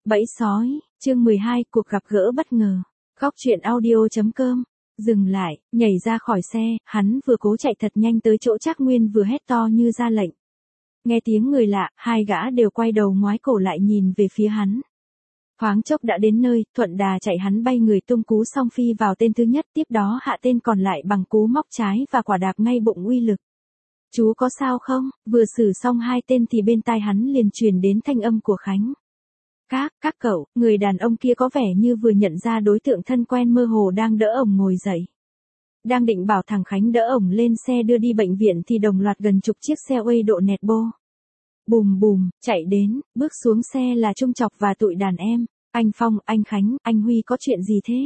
Bẫy sói, chương 12, cuộc gặp gỡ bất ngờ. Góc truyện audio.com. Dừng lại, nhảy ra khỏi xe, hắn vừa cố chạy thật nhanh tới chỗ Trác Nguyên vừa hét to như ra lệnh. Nghe tiếng người lạ, hai gã đều quay đầu ngoái cổ lại nhìn về phía hắn. Thoáng chốc đã đến nơi, thuận đà chạy hắn bay người tung cú song phi vào tên thứ nhất, tiếp đó hạ tên còn lại bằng cú móc trái và quả đạp ngay bụng uy lực. Chú có sao không? Vừa xử xong hai tên thì bên tai hắn liền truyền đến thanh âm của Khánh. Các cậu, người đàn ông kia có vẻ như vừa nhận ra đối tượng thân quen mơ hồ đang đỡ ổng ngồi dậy. Đang định bảo thằng Khánh đỡ ổng lên xe đưa đi bệnh viện thì đồng loạt gần chục chiếc xe uây độ nẹt bô. Bùm bùm, chạy đến, bước xuống xe là Trung Chọc và tụi đàn em. Anh Phong, anh Khánh, anh Huy có chuyện gì thế?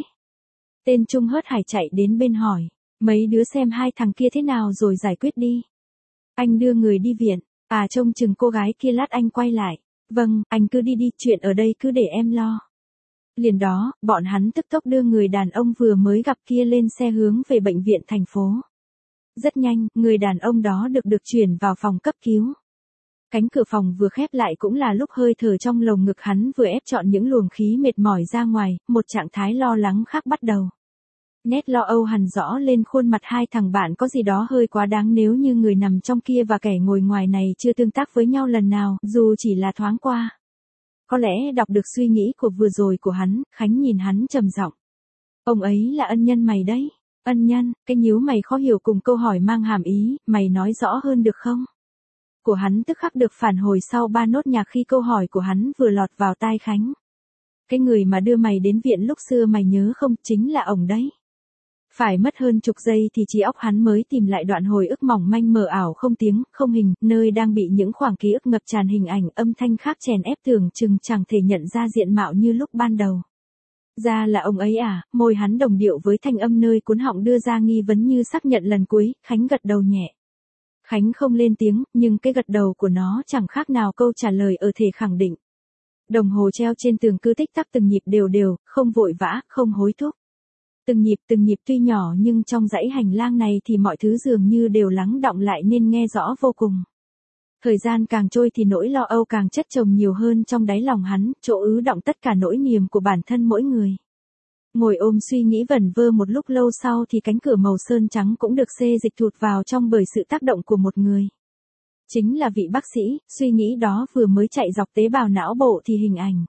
Tên Trung hớt hải chạy đến bên hỏi. Mấy đứa xem hai thằng kia thế nào rồi giải quyết đi. Anh đưa người đi viện. À trông chừng cô gái kia lát anh quay lại. Vâng, anh cứ đi đi, chuyện ở đây cứ để em lo. Liền đó, bọn hắn tức tốc đưa người đàn ông vừa mới gặp kia lên xe hướng về bệnh viện thành phố. Rất nhanh, người đàn ông đó được chuyển vào phòng cấp cứu. Cánh cửa phòng vừa khép lại cũng là lúc hơi thở trong lồng ngực hắn vừa ép trọn những luồng khí mệt mỏi ra ngoài, một trạng thái lo lắng khác bắt đầu. Nét lo âu hằn rõ lên khuôn mặt hai thằng bạn, có gì đó hơi quá đáng nếu như người nằm trong kia và kẻ ngồi ngoài này chưa tương tác với nhau lần nào, dù chỉ là thoáng qua. Có lẽ đọc được suy nghĩ của vừa rồi của hắn, Khánh nhìn hắn trầm giọng. Ông ấy là ân nhân mày đấy. Ân nhân, cái nhíu mày khó hiểu cùng câu hỏi mang hàm ý, mày nói rõ hơn được không? Của hắn tức khắc được phản hồi sau ba nốt nhạc khi câu hỏi của hắn vừa lọt vào tai Khánh. Cái người mà đưa mày đến viện lúc xưa mày nhớ không, chính là ổng đấy. Phải mất hơn chục giây thì trí óc hắn mới tìm lại đoạn hồi ức mỏng manh mờ ảo không tiếng, không hình, nơi đang bị những khoảng ký ức ngập tràn hình ảnh âm thanh khác chèn ép tưởng chừng chẳng thể nhận ra diện mạo như lúc ban đầu. Ra là ông ấy à, môi hắn đồng điệu với thanh âm nơi cuốn họng đưa ra nghi vấn như xác nhận lần cuối, Khánh gật đầu nhẹ. Khánh không lên tiếng, nhưng cái gật đầu của nó chẳng khác nào câu trả lời ở thể khẳng định. Đồng hồ treo trên tường cứ tích tắc từng nhịp đều đều, không vội vã, không hối thúc. Từng nhịp tuy nhỏ nhưng trong dãy hành lang này thì mọi thứ dường như đều lắng đọng lại nên nghe rõ vô cùng. Thời gian càng trôi thì nỗi lo âu càng chất chồng nhiều hơn trong đáy lòng hắn, chỗ ứ đọng tất cả nỗi niềm của bản thân mỗi người. Ngồi ôm suy nghĩ vẩn vơ một lúc lâu sau thì cánh cửa màu sơn trắng cũng được xê dịch thụt vào trong bởi sự tác động của một người. Chính là vị bác sĩ, suy nghĩ đó vừa mới chạy dọc tế bào não bộ thì hình ảnh.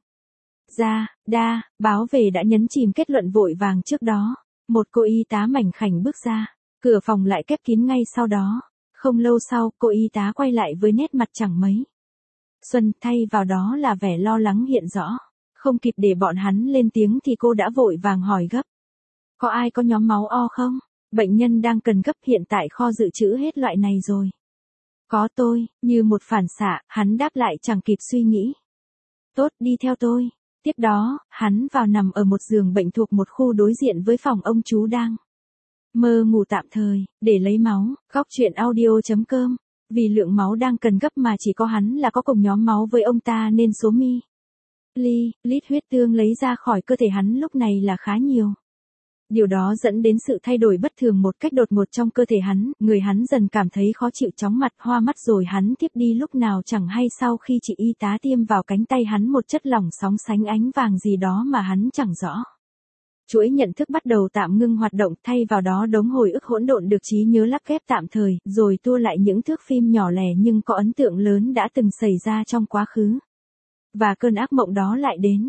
Báo về đã nhấn chìm kết luận vội vàng trước đó. Một cô y tá mảnh khảnh bước ra, cửa phòng lại khép kín ngay sau đó. Không lâu sau, cô y tá quay lại với nét mặt chẳng mấy xuân, thay vào đó là vẻ lo lắng hiện rõ. Không kịp để bọn hắn lên tiếng thì cô đã vội vàng hỏi gấp. Có ai có nhóm máu O không? Bệnh nhân đang cần gấp, hiện tại kho dự trữ hết loại này rồi. Có tôi, như một phản xạ, hắn đáp lại chẳng kịp suy nghĩ. Tốt, đi theo tôi. Tiếp đó, hắn vào nằm ở một giường bệnh thuộc một khu đối diện với phòng ông chú đang mơ ngủ tạm thời, để lấy máu. Góc truyện audio.com. Vì lượng máu đang cần gấp mà chỉ có hắn là có cùng nhóm máu với ông ta nên số lít huyết tương lấy ra khỏi cơ thể hắn lúc này là khá nhiều. Điều đó dẫn đến sự thay đổi bất thường một cách đột ngột trong cơ thể hắn, người hắn dần cảm thấy khó chịu, chóng mặt, hoa mắt rồi hắn thiếp đi lúc nào chẳng hay sau khi chị y tá tiêm vào cánh tay hắn một chất lỏng sóng sánh ánh vàng gì đó mà hắn chẳng rõ. Chuỗi nhận thức bắt đầu tạm ngưng hoạt động, thay vào đó đống hồi ức hỗn độn được trí nhớ lắp ghép tạm thời, rồi tua lại những thước phim nhỏ lẻ nhưng có ấn tượng lớn đã từng xảy ra trong quá khứ. Và cơn ác mộng đó lại đến.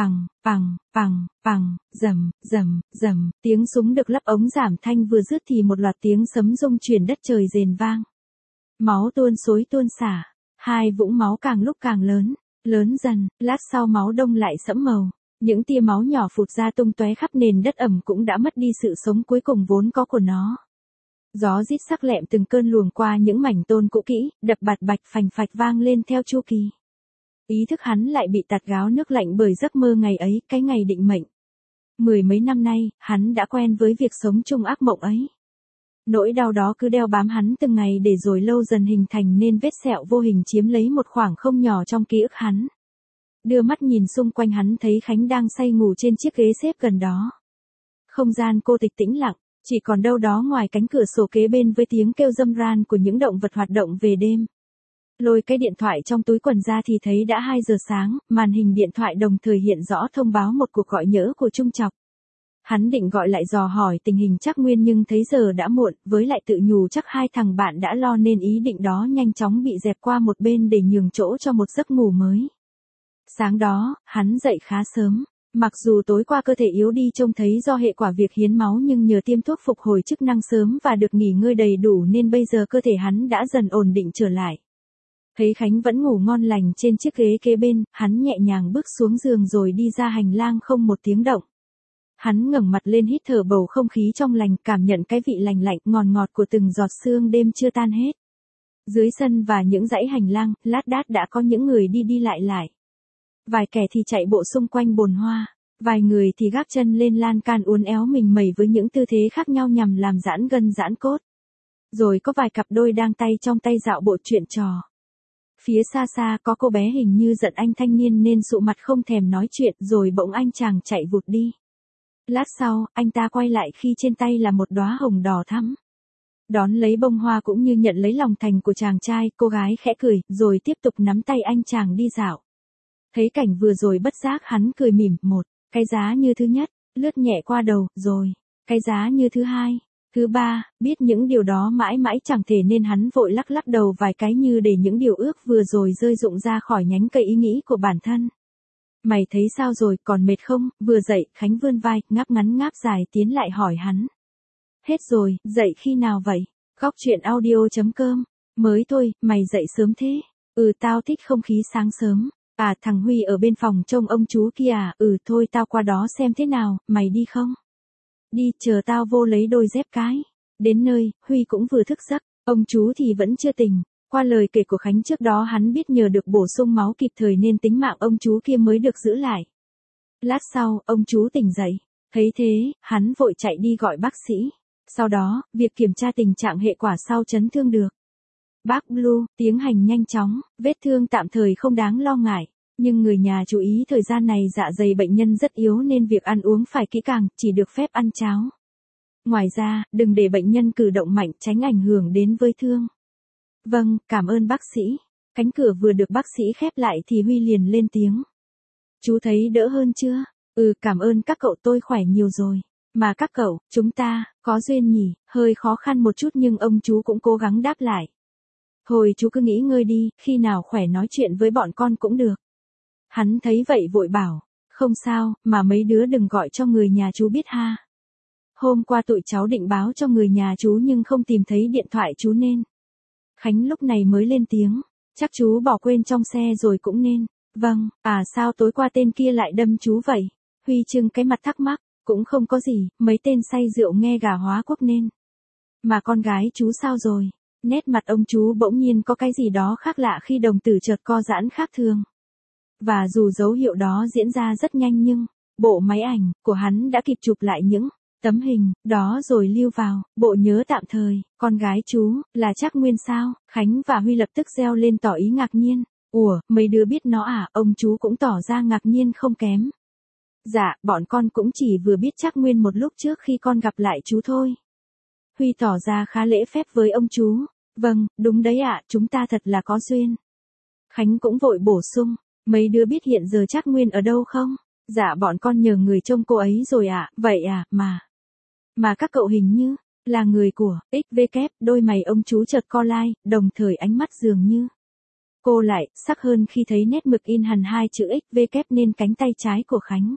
Rầm, tiếng súng được lắp ống giảm thanh vừa dứt thì một loạt tiếng sấm rung chuyển đất trời rền vang. Máu tuôn xối tuôn xả, hai vũng máu càng lúc càng lớn dần, lát sau máu đông lại sẫm màu. Những tia máu nhỏ phụt ra tung tóe khắp nền đất ẩm cũng đã mất đi sự sống cuối cùng vốn có của nó. Gió rít sắc lẹm từng cơn luồng qua những mảnh tôn cũ kỹ, đập bạt bạch phành phạch vang lên theo chu kỳ. Ý thức hắn lại bị tạt gáo nước lạnh bởi giấc mơ ngày ấy, cái ngày định mệnh. Mười mấy năm nay, hắn đã quen với việc sống chung ác mộng ấy. Nỗi đau đó cứ đeo bám hắn từng ngày để rồi lâu dần hình thành nên vết sẹo vô hình chiếm lấy một khoảng không nhỏ trong ký ức hắn. Đưa mắt nhìn xung quanh hắn thấy Khánh đang say ngủ trên chiếc ghế xếp gần đó. Không gian cô tịch tĩnh lặng, chỉ còn đâu đó ngoài cánh cửa sổ kế bên với tiếng kêu râm ran của những động vật hoạt động về đêm. Lôi cái điện thoại trong túi quần ra thì thấy đã 2 giờ sáng, màn hình điện thoại đồng thời hiện rõ thông báo một cuộc gọi nhỡ của Trung Chọc. Hắn định gọi lại dò hỏi tình hình Trác Nguyên nhưng thấy giờ đã muộn, với lại tự nhủ chắc hai thằng bạn đã lo nên ý định đó nhanh chóng bị dẹp qua một bên để nhường chỗ cho một giấc ngủ mới. Sáng đó, hắn dậy khá sớm. Mặc dù tối qua cơ thể yếu đi trông thấy do hệ quả việc hiến máu nhưng nhờ tiêm thuốc phục hồi chức năng sớm và được nghỉ ngơi đầy đủ nên bây giờ cơ thể hắn đã dần ổn định trở lại. Thấy Khánh vẫn ngủ ngon lành trên chiếc ghế kế bên, hắn nhẹ nhàng bước xuống giường rồi đi ra hành lang không một tiếng động. Hắn ngẩng mặt lên hít thở bầu không khí trong lành, cảm nhận cái vị lành lạnh ngọt ngọt của từng giọt sương đêm chưa tan hết. Dưới sân và những dãy hành lang, lát đác đã có những người đi đi lại lại. Vài kẻ thì chạy bộ xung quanh bồn hoa, vài người thì gác chân lên lan can uốn éo mình mẩy với những tư thế khác nhau nhằm làm giãn gân giãn cốt. Rồi có vài cặp đôi đang tay trong tay dạo bộ chuyện trò. Phía xa xa có cô bé hình như giận anh thanh niên nên sụ mặt không thèm nói chuyện rồi bỗng anh chàng chạy vụt đi. Lát sau, anh ta quay lại khi trên tay là một đóa hồng đỏ thắm. Đón lấy bông hoa cũng như nhận lấy lòng thành của chàng trai, cô gái khẽ cười, rồi tiếp tục nắm tay anh chàng đi dạo. Thấy cảnh vừa rồi bất giác hắn cười mỉm, một, cái giá như thứ nhất, lướt nhẹ qua đầu, rồi, cái giá như thứ hai, thứ ba, biết những điều đó mãi mãi chẳng thể nên hắn vội lắc lắc đầu vài cái như để những điều ước vừa rồi rơi rụng ra khỏi nhánh cây ý nghĩ của bản thân. Mày thấy sao rồi, còn mệt không? Vừa dậy, Khánh vươn vai, ngáp ngắn ngáp dài tiến lại hỏi hắn. Hết rồi, dậy khi nào vậy? Góc truyện audio.com. Mới thôi, mày dậy sớm thế. Tao thích không khí sáng sớm. À, thằng Huy ở bên phòng trông ông chú kia à? Thôi tao qua đó xem thế nào, mày đi không? Đi, chờ tao vô lấy đôi dép cái. Đến nơi, Huy cũng vừa thức giấc, ông chú thì vẫn chưa tỉnh. Qua lời kể của Khánh trước đó hắn biết nhờ được bổ sung máu kịp thời nên tính mạng ông chú kia mới được giữ lại. Lát sau, ông chú tỉnh dậy. Thấy thế, hắn vội chạy đi gọi bác sĩ. Sau đó, việc kiểm tra tình trạng hệ quả sau chấn thương được. Bác Blue, tiến hành nhanh chóng, vết thương tạm thời không đáng lo ngại. Nhưng người nhà chú ý thời gian này dạ dày bệnh nhân rất yếu nên việc ăn uống phải kỹ càng, chỉ được phép ăn cháo. Ngoài ra, đừng để bệnh nhân cử động mạnh tránh ảnh hưởng đến vết thương. Vâng, cảm ơn bác sĩ. Cánh cửa vừa được bác sĩ khép lại thì Huy liền lên tiếng. Chú thấy đỡ hơn chưa? Cảm ơn các cậu, tôi khỏe nhiều rồi. Mà các cậu, chúng ta, có duyên nhỉ, hơi khó khăn một chút nhưng ông chú cũng cố gắng đáp lại. Thôi chú cứ nghỉ ngơi đi, khi nào khỏe nói chuyện với bọn con cũng được. Hắn thấy vậy vội bảo, không sao, mà mấy đứa đừng gọi cho người nhà chú biết ha. Hôm qua tụi cháu định báo cho người nhà chú nhưng không tìm thấy điện thoại chú nên. Khánh lúc này mới lên tiếng, chắc chú bỏ quên trong xe rồi cũng nên. Vâng, sao tối qua tên kia lại đâm chú vậy? Huy trưng cái mặt thắc mắc, cũng không có gì, mấy tên say rượu nghe gà hóa quốc nên. Mà con gái chú sao rồi? Nét mặt ông chú bỗng nhiên có cái gì đó khác lạ khi đồng tử chợt co giãn khác thường. Và dù dấu hiệu đó diễn ra rất nhanh nhưng, bộ máy ảnh của hắn đã kịp chụp lại những tấm hình đó rồi lưu vào bộ nhớ tạm thời. Con gái chú là Trác Nguyên sao? Khánh và Huy lập tức reo lên tỏ ý ngạc nhiên. Ủa, mấy đứa biết nó à? Ông chú cũng tỏ ra ngạc nhiên không kém. Dạ, bọn con cũng chỉ vừa biết Trác Nguyên một lúc trước khi con gặp lại chú thôi. Huy tỏ ra khá lễ phép với ông chú. Vâng, đúng đấy ạ, chúng ta thật là có duyên. Khánh cũng vội bổ sung, mấy đứa biết hiện giờ Trác Nguyên ở đâu không? Dạ bọn con nhờ người trông cô ấy rồi ạ, vậy à, mà các cậu hình như là người của XVK, đôi mày ông chú chợt co lại, đồng thời ánh mắt dường như cô lại sắc hơn khi thấy nét mực in hằn hai chữ XVK nên cánh tay trái của Khánh.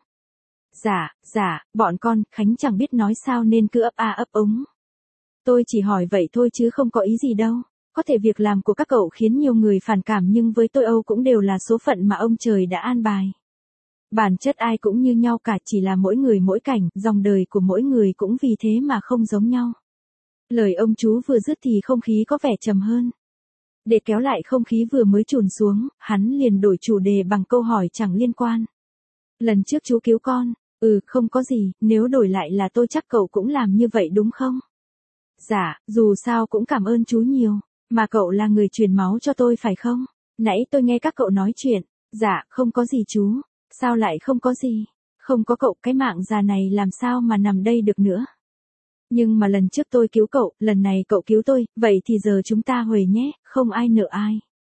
Dạ, bọn con, Khánh chẳng biết nói sao nên cứ ấp a ấp úng. Tôi chỉ hỏi vậy thôi chứ không có ý gì đâu. Có thể việc làm của các cậu khiến nhiều người phản cảm nhưng với tôi Âu cũng đều là số phận mà ông trời đã an bài. Bản chất ai cũng như nhau cả, chỉ là mỗi người mỗi cảnh, dòng đời của mỗi người cũng vì thế mà không giống nhau. Lời ông chú vừa dứt thì không khí có vẻ trầm hơn. Để kéo lại không khí vừa mới trùn xuống, hắn liền đổi chủ đề bằng câu hỏi chẳng liên quan. Lần trước chú cứu con, không có gì, nếu đổi lại là tôi chắc cậu cũng làm như vậy đúng không? Dạ, dù sao cũng cảm ơn chú nhiều, mà cậu là người truyền máu cho tôi phải không? Nãy tôi nghe các cậu nói chuyện. Dạ, không có gì chú. Sao lại không có gì? Không có cậu cái mạng già này làm sao mà nằm đây được nữa. Nhưng mà lần trước tôi cứu cậu, lần này cậu cứu tôi, vậy thì giờ chúng ta huề nhé, không ai nợ ai.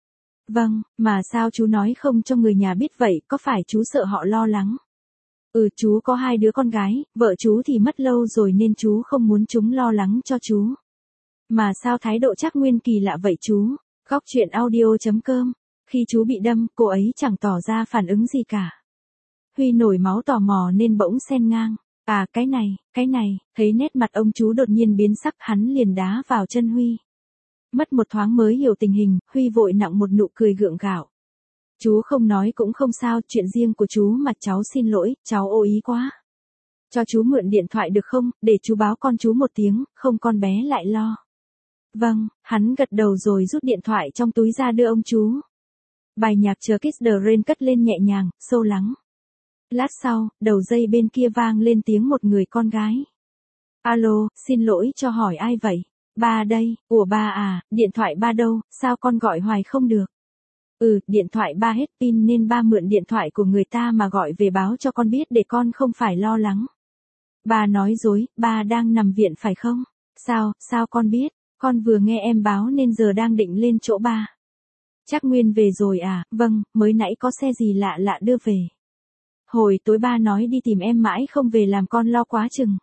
Vâng, mà sao chú nói không cho người nhà biết vậy, có phải chú sợ họ lo lắng? Chú có 2 đứa con gái, vợ chú thì mất lâu rồi nên chú không muốn chúng lo lắng cho chú. Mà sao thái độ Trác Nguyên kỳ lạ vậy chú? Góc truyện audio.com. Khi chú bị đâm, cô ấy chẳng tỏ ra phản ứng gì cả. Huy nổi máu tò mò nên bỗng xen ngang. À cái này, thấy nét mặt ông chú đột nhiên biến sắc, hắn liền đá vào chân Huy. Mất một thoáng mới hiểu tình hình, Huy vội nặng một nụ cười gượng gạo. Chú không nói cũng không sao, chuyện riêng của chú mà, cháu xin lỗi, cháu ô ý quá. Cho chú mượn điện thoại được không, để chú báo con chú một tiếng, không con bé lại lo. Vâng, hắn gật đầu rồi rút điện thoại trong túi ra đưa ông chú. Bài nhạc chờ Kiss the Rain cất lên nhẹ nhàng, sâu lắng. Lát sau, đầu dây bên kia vang lên tiếng một người con gái. Alo, xin lỗi cho hỏi ai vậy? Ba đây, ủa ba à, điện thoại ba đâu, sao con gọi hoài không được? Điện thoại ba hết pin nên ba mượn điện thoại của người ta mà gọi về báo cho con biết để con không phải lo lắng. Ba nói dối, ba đang nằm viện phải không? Sao con biết? Con vừa nghe em báo nên giờ đang định lên chỗ ba. Trác Nguyên về rồi à? Vâng, mới nãy có xe gì lạ lạ đưa về. Hồi tối ba nói đi tìm em mãi không về làm con lo quá chừng.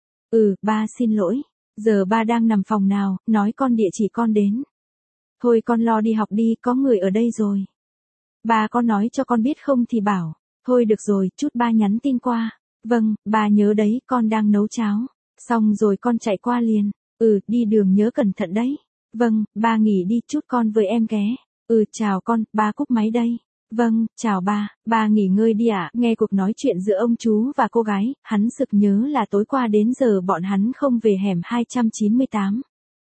Ba xin lỗi. Giờ ba đang nằm phòng nào, nói con địa chỉ con đến. Thôi con lo đi học đi, có người ở đây rồi. Ba có nói cho con biết không thì bảo. Thôi được rồi, chút ba nhắn tin qua. Vâng, ba nhớ đấy, con đang nấu cháo. Xong rồi con chạy qua liền. Đi đường nhớ cẩn thận đấy. Vâng, ba nghỉ đi, chút con với em ghé. Chào con, ba cúp máy đây. Vâng, chào ba nghỉ ngơi đi ạ. Nghe cuộc nói chuyện giữa ông chú và cô gái, hắn sực nhớ là tối qua đến giờ bọn hắn không về hẻm 298.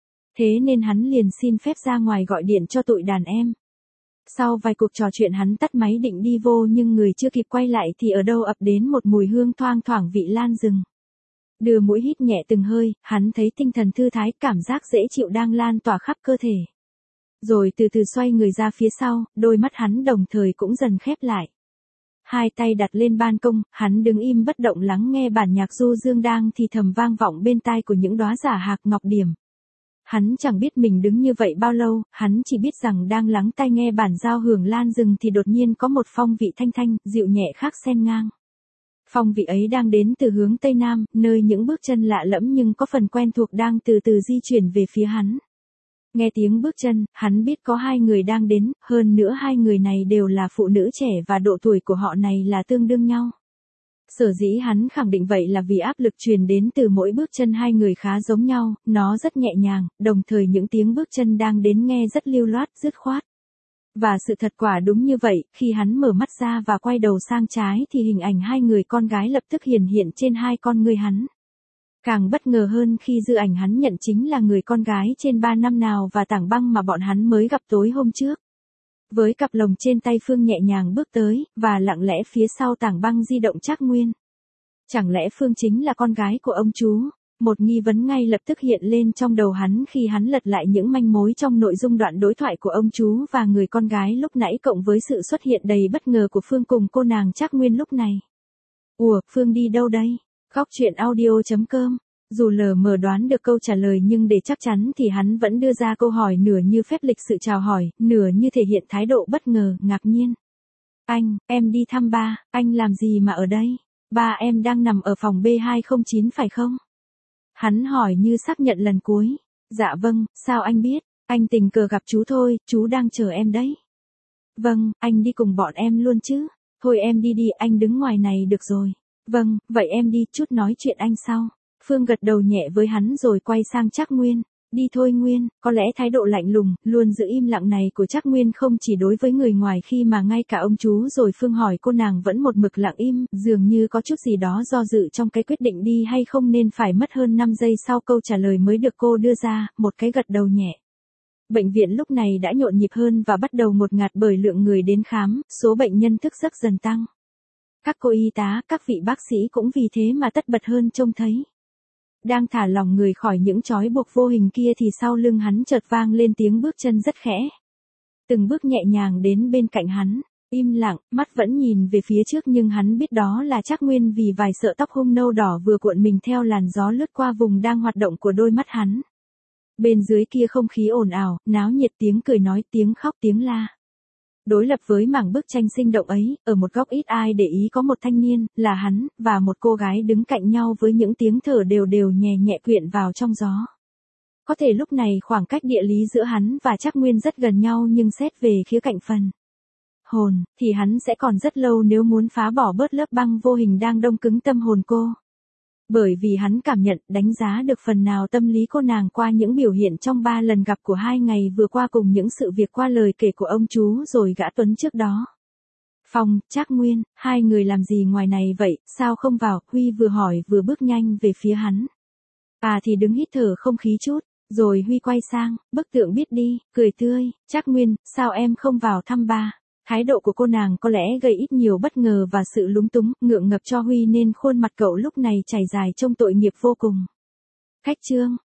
Thế nên hắn liền xin phép ra ngoài gọi điện cho tụi đàn em. Sau vài cuộc trò chuyện hắn tắt máy định đi vô nhưng người chưa kịp quay lại thì ở đâu ập đến một mùi hương thoang thoảng vị lan rừng. Đưa mũi hít nhẹ từng hơi, hắn thấy tinh thần thư thái, cảm giác dễ chịu đang lan tỏa khắp cơ thể. Rồi từ từ xoay người ra phía sau, đôi mắt hắn đồng thời cũng dần khép lại. Hai tay đặt lên ban công, hắn đứng im bất động lắng nghe bản nhạc du dương đang thì thầm vang vọng bên tai của những đóa giả hạc ngọc điểm. Hắn chẳng biết mình đứng như vậy bao lâu, hắn chỉ biết rằng đang lắng tai nghe bản giao hưởng lan rừng thì đột nhiên có một phong vị thanh thanh, dịu nhẹ khác xen ngang. Phong vị ấy đang đến từ hướng Tây Nam, nơi những bước chân lạ lẫm nhưng có phần quen thuộc đang từ từ di chuyển về phía hắn. Nghe tiếng bước chân, hắn biết có 2 người đang đến, hơn nữa 2 người này đều là phụ nữ trẻ và độ tuổi của họ này là tương đương nhau. Sở dĩ hắn khẳng định vậy là vì áp lực truyền đến từ mỗi bước chân 2 người khá giống nhau, nó rất nhẹ nhàng, đồng thời những tiếng bước chân đang đến nghe rất lưu loát, dứt khoát. Và sự thật quả đúng như vậy, khi hắn mở mắt ra và quay đầu sang trái thì hình ảnh 2 người con gái lập tức hiển hiện trên 2 con ngươi hắn. Càng bất ngờ hơn khi dư ảnh hắn nhận chính là người con gái trên 3 năm nào và Tảng Băng mà bọn hắn mới gặp tối hôm trước. Với cặp lồng trên tay Phương nhẹ nhàng bước tới, và lặng lẽ phía sau Tảng Băng di động Trác Nguyên. Chẳng lẽ Phương chính là con gái của ông chú? Một nghi vấn ngay lập tức hiện lên trong đầu hắn khi hắn lật lại những manh mối trong nội dung đoạn đối thoại của ông chú và người con gái lúc nãy cộng với sự xuất hiện đầy bất ngờ của Phương cùng cô nàng Trác Nguyên lúc này. Phương đi đâu đây? Góc truyện audio.com. Dù lờ mờ đoán được câu trả lời nhưng để chắc chắn thì hắn vẫn đưa ra câu hỏi nửa như phép lịch sự chào hỏi, nửa như thể hiện thái độ bất ngờ, ngạc nhiên. Em đi thăm ba, anh làm gì mà ở đây? Ba em đang nằm ở phòng B209 phải không? Hắn hỏi như xác nhận lần cuối. Dạ vâng, sao anh biết? Anh tình cờ gặp chú thôi, chú đang chờ em đấy. Vâng, anh đi cùng bọn em luôn chứ? Thôi em đi đi, anh đứng ngoài này được rồi. Vâng, vậy em đi, chút nói chuyện anh sau. Phương gật đầu nhẹ với hắn rồi quay sang Trác Nguyên. Đi thôi Nguyên, có lẽ thái độ lạnh lùng, luôn giữ im lặng này của Trác Nguyên không chỉ đối với người ngoài khi mà ngay cả ông chú rồi Phương hỏi cô nàng vẫn một mực lặng im, dường như có chút gì đó do dự trong cái quyết định đi hay không nên phải mất hơn 5 giây sau câu trả lời mới được cô đưa ra, một cái gật đầu nhẹ. Bệnh viện lúc này đã nhộn nhịp hơn và bắt đầu ngột ngạt bởi lượng người đến khám, số bệnh nhân thức giấc dần tăng. Các cô y tá, các vị bác sĩ cũng vì thế mà tất bật hơn trông thấy. Đang thả lỏng người khỏi những trói buộc vô hình kia thì sau lưng hắn chợt vang lên tiếng bước chân rất khẽ. Từng bước nhẹ nhàng đến bên cạnh hắn, im lặng, mắt vẫn nhìn về phía trước nhưng hắn biết đó là Trác Nguyên vì vài sợi tóc hung nâu đỏ vừa cuộn mình theo làn gió lướt qua vùng đang hoạt động của đôi mắt hắn. Bên dưới kia không khí ồn ào, náo nhiệt tiếng cười nói, tiếng khóc tiếng la. Đối lập với mảng bức tranh sinh động ấy, ở một góc ít ai để ý có một thanh niên, là hắn, và một cô gái đứng cạnh nhau với những tiếng thở đều đều nhẹ nhẹ quyện vào trong gió. Có thể lúc này khoảng cách địa lý giữa hắn và Trác Nguyên rất gần nhau, nhưng xét về khía cạnh phần hồn, thì hắn sẽ còn rất lâu nếu muốn phá bỏ bớt lớp băng vô hình đang đông cứng tâm hồn cô. Bởi vì hắn cảm nhận, đánh giá được phần nào tâm lý cô nàng qua những biểu hiện trong 3 lần gặp của 2 ngày vừa qua cùng những sự việc qua lời kể của ông chú rồi gã Tuấn trước đó. Phong, Trác Nguyên, hai người làm gì ngoài này vậy, sao không vào, Huy vừa hỏi vừa bước nhanh về phía hắn. À thì đứng hít thở không khí chút, rồi Huy quay sang, bức tượng biết đi, cười tươi, Trác Nguyên, sao em không vào thăm ba? Thái độ của cô nàng có lẽ gây ít nhiều bất ngờ và sự lúng túng, ngượng ngập cho Huy nên khuôn mặt cậu lúc này chảy dài trông tội nghiệp vô cùng. Khách trương,